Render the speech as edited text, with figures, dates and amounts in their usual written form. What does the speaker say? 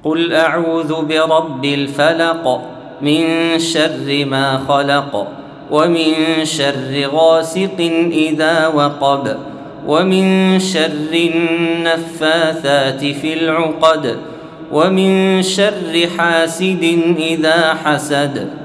قل أعوذ برب الفلق من شر ما خلق ومن شر غاسق إذا وقب ومن شر النفاثات في العقد ومن شر حاسد إذا حسد.